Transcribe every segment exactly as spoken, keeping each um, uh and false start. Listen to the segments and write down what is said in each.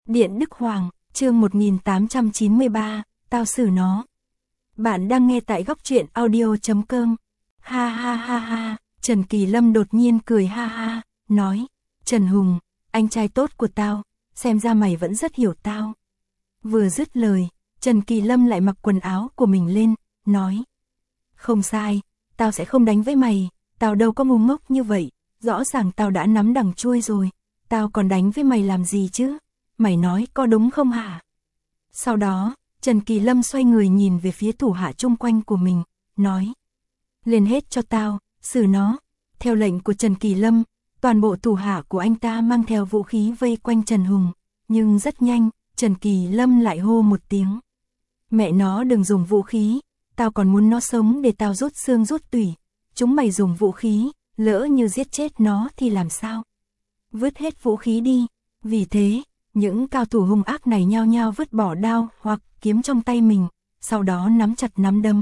Điện Đức Hoàng, chương một nghìn tám trăm chín mươi ba, tao xử nó. Bạn đang nghe tại góc truyện audio chấm com. Ha ha ha ha, Trần Kỳ Lâm đột nhiên cười ha ha, nói, Trần Hùng, anh trai tốt của tao, xem ra mày vẫn rất hiểu tao. Vừa dứt lời, Trần Kỳ Lâm lại mặc quần áo của mình lên, nói, không sai, tao sẽ không đánh với mày, tao đâu có ngu ngốc như vậy, rõ ràng tao đã nắm đằng chui rồi, tao còn đánh với mày làm gì chứ, mày nói có đúng không hả? Sau đó, Trần Kỳ Lâm xoay người nhìn về phía thủ hạ chung quanh của mình, nói, lên hết cho tao, xử nó. Theo lệnh của Trần Kỳ Lâm, toàn bộ thủ hạ của anh ta mang theo vũ khí vây quanh Trần Hùng, nhưng rất nhanh, Trần Kỳ Lâm lại hô một tiếng. Mẹ nó đừng dùng vũ khí, tao còn muốn nó sống để tao rút xương rút tủy, chúng mày dùng vũ khí, lỡ như giết chết nó thì làm sao? Vứt hết vũ khí đi. Vì thế, những cao thủ hung ác này nhao nhao vứt bỏ đao hoặc kiếm trong tay mình, sau đó nắm chặt nắm đấm.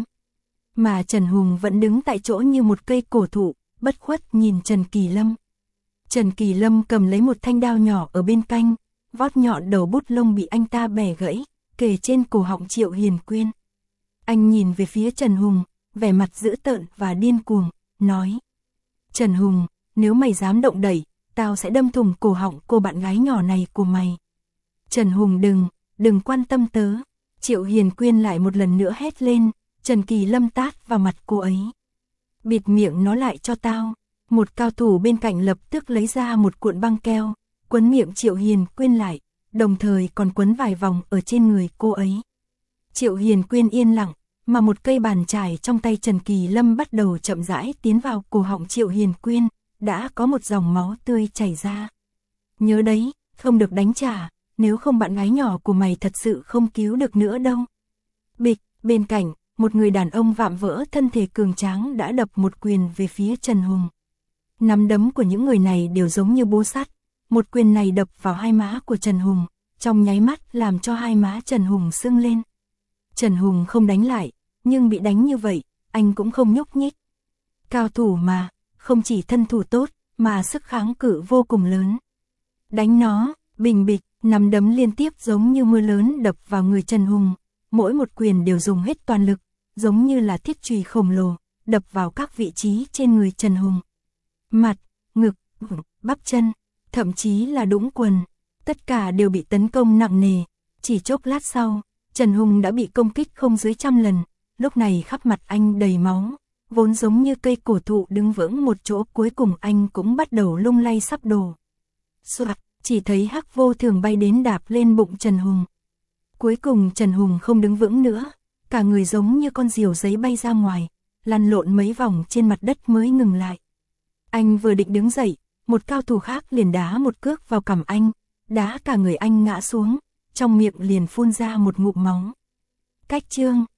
Mà Trần Hùng vẫn đứng tại chỗ như một cây cổ thụ, bất khuất nhìn Trần Kỳ Lâm. Trần Kỳ Lâm cầm lấy một thanh đao nhỏ ở bên cạnh, vót nhọn đầu bút lông bị anh ta bẻ gãy, kề trên cổ họng Triệu Hiền Quyên. Anh nhìn về phía Trần Hùng, vẻ mặt dữ tợn và điên cuồng, nói, Trần Hùng, nếu mày dám động đẩy, tao sẽ đâm thủng cổ họng cô bạn gái nhỏ này của mày. Trần Hùng đừng, đừng quan tâm tớ. Triệu Hiền Quyên lại một lần nữa hét lên, Trần Kỳ Lâm tát vào mặt cô ấy. Bịt miệng nó lại cho tao. Một cao thủ bên cạnh lập tức lấy ra một cuộn băng keo, quấn miệng Triệu Hiền Quyên lại, đồng thời còn quấn vài vòng ở trên người cô ấy. Triệu Hiền Quyên yên lặng, mà một cây bàn chải trong tay Trần Kỳ Lâm bắt đầu chậm rãi tiến vào cổ họng Triệu Hiền Quyên, đã có một dòng máu tươi chảy ra. Nhớ đấy, không được đánh trả, nếu không bạn gái nhỏ của mày thật sự không cứu được nữa đâu. Bịch, bên cạnh, một người đàn ông vạm vỡ thân thể cường tráng đã đập một quyền về phía Trần Hùng. Nắm đấm của những người này đều giống như búa sắt, một quyền này đập vào hai má của Trần Hùng, trong nháy mắt làm cho hai má Trần Hùng sưng lên. Trần Hùng không đánh lại, nhưng bị đánh như vậy, anh cũng không nhúc nhích. Cao thủ mà, không chỉ thân thủ tốt, mà sức kháng cự vô cùng lớn. Đánh nó, bình bịch, nắm đấm liên tiếp giống như mưa lớn đập vào người Trần Hùng, mỗi một quyền đều dùng hết toàn lực, giống như là thiết chùy khổng lồ, đập vào các vị trí trên người Trần Hùng. Mặt, ngực, bắp chân, thậm chí là đũng quần, tất cả đều bị tấn công nặng nề. Chỉ chốc lát sau, Trần Hùng đã bị công kích không dưới trăm lần, lúc này khắp mặt anh đầy máu, vốn giống như cây cổ thụ đứng vững một chỗ, cuối cùng anh cũng bắt đầu lung lay sắp đổ. Soạt, chỉ thấy Hắc Vô Thường bay đến đạp lên bụng Trần Hùng. Cuối cùng Trần Hùng không đứng vững nữa, cả người giống như con diều giấy bay ra ngoài, lăn lộn mấy vòng trên mặt đất mới ngừng lại. Anh vừa định đứng dậy, một cao thủ khác liền đá một cước vào cằm anh, đá cả người anh ngã xuống, trong miệng liền phun ra một ngụm máu. Cách chương